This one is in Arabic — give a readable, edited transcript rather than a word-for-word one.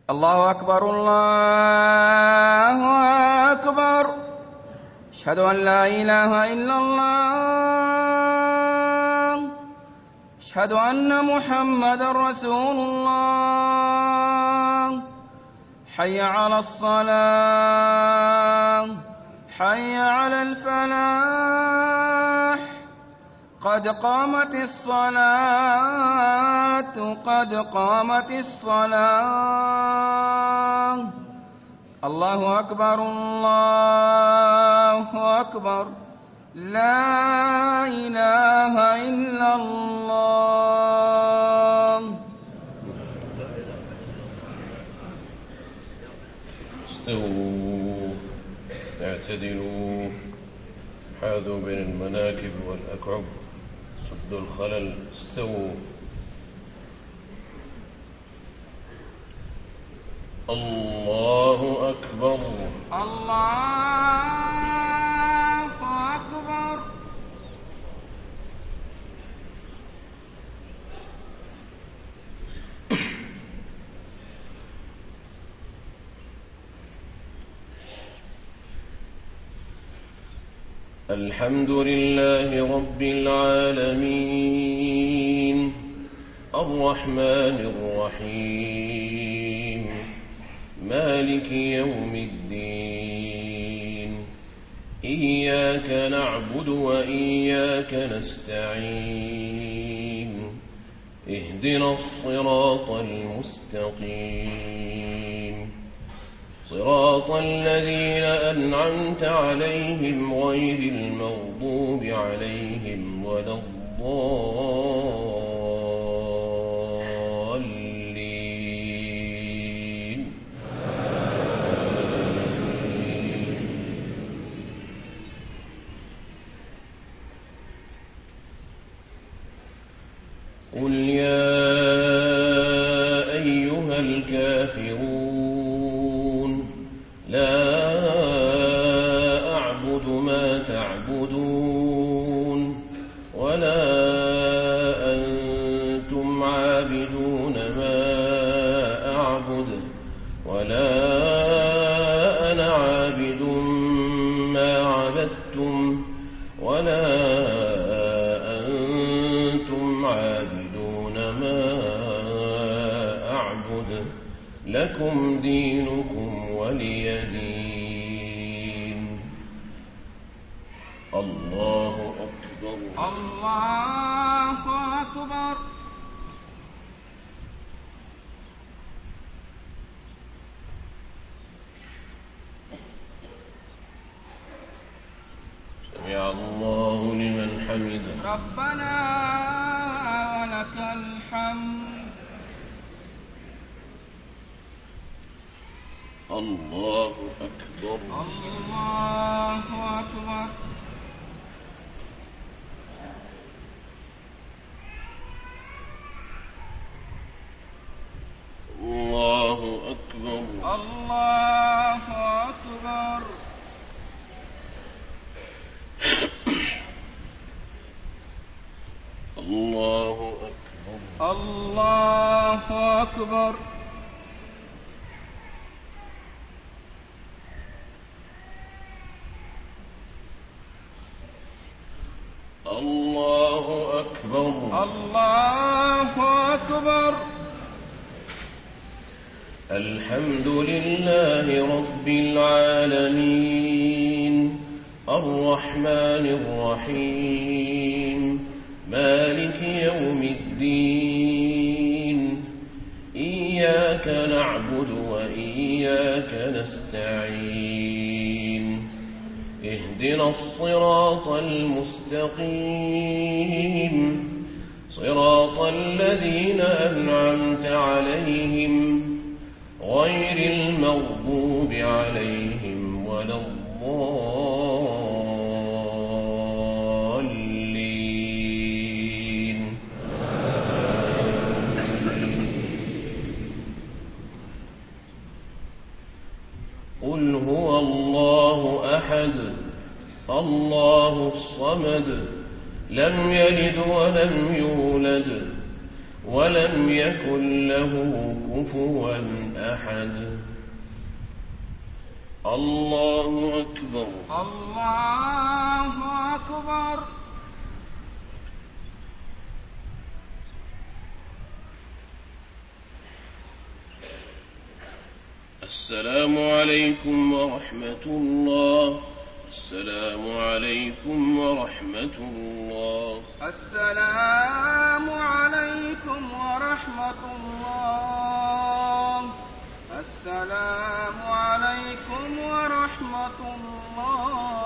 الله أكبر الله أكبر. أشهد أن لا إله إلا الله. أشهد أن محمدا رسول الله. حي على الصلاة، حي على الفلاح، قد قامت الصلاة، قد قامت الصلاة. الله أكبر الله أكبر. لا إله إلا الله. استووا اعتدلوا، حاذوا بين المناكب والأكعب، سدوا الخلل، استووا. الله أكبر الله أكبر. الحمد لله رب العالمين، الرحمن الرحيم، مالك يوم الدين. إياك نعبد وإياك نستعين، اهدنا الصراط المستقيم، صراط الذين أنعمت عليهم غير المغضوب عليهم ولا الضالين. قل يا أيها الكافرون لا أعبد ما تعبدون ولا أنتم عابدون ما أعبد ولا أنا عابد ما عبدتم ولا أنتم عابدون ما أعبد، لكم دينكم ولي دين. الله أكبر الله أكبر. سمع الله لمن حمده. ربنا ولك الحمد. الله أكبر الله أكبر. الله أكبر الله أكبر. الله أكبر الله أكبر. الله أكبر. الله أكبر. الحمد لله رب العالمين، الرحمن الرحيم، مالك يوم الدين. إياك نعبد وإياك نستعين، اهدنا الصراط المستقيم، صراط الذين أنعمت عليهم غير المغضوب عليهم ولا الضالين. قل هو الله أحد، الله الصمد، لم يلد ولم يولد ولم يكن له كفوا أحد. الله أكبر. الله أكبر. السلام عليكم ورحمة الله. السلام عليكم ورحمة الله. السلام عليكم ورحمة الله. السلام عليكم ورحمة الله.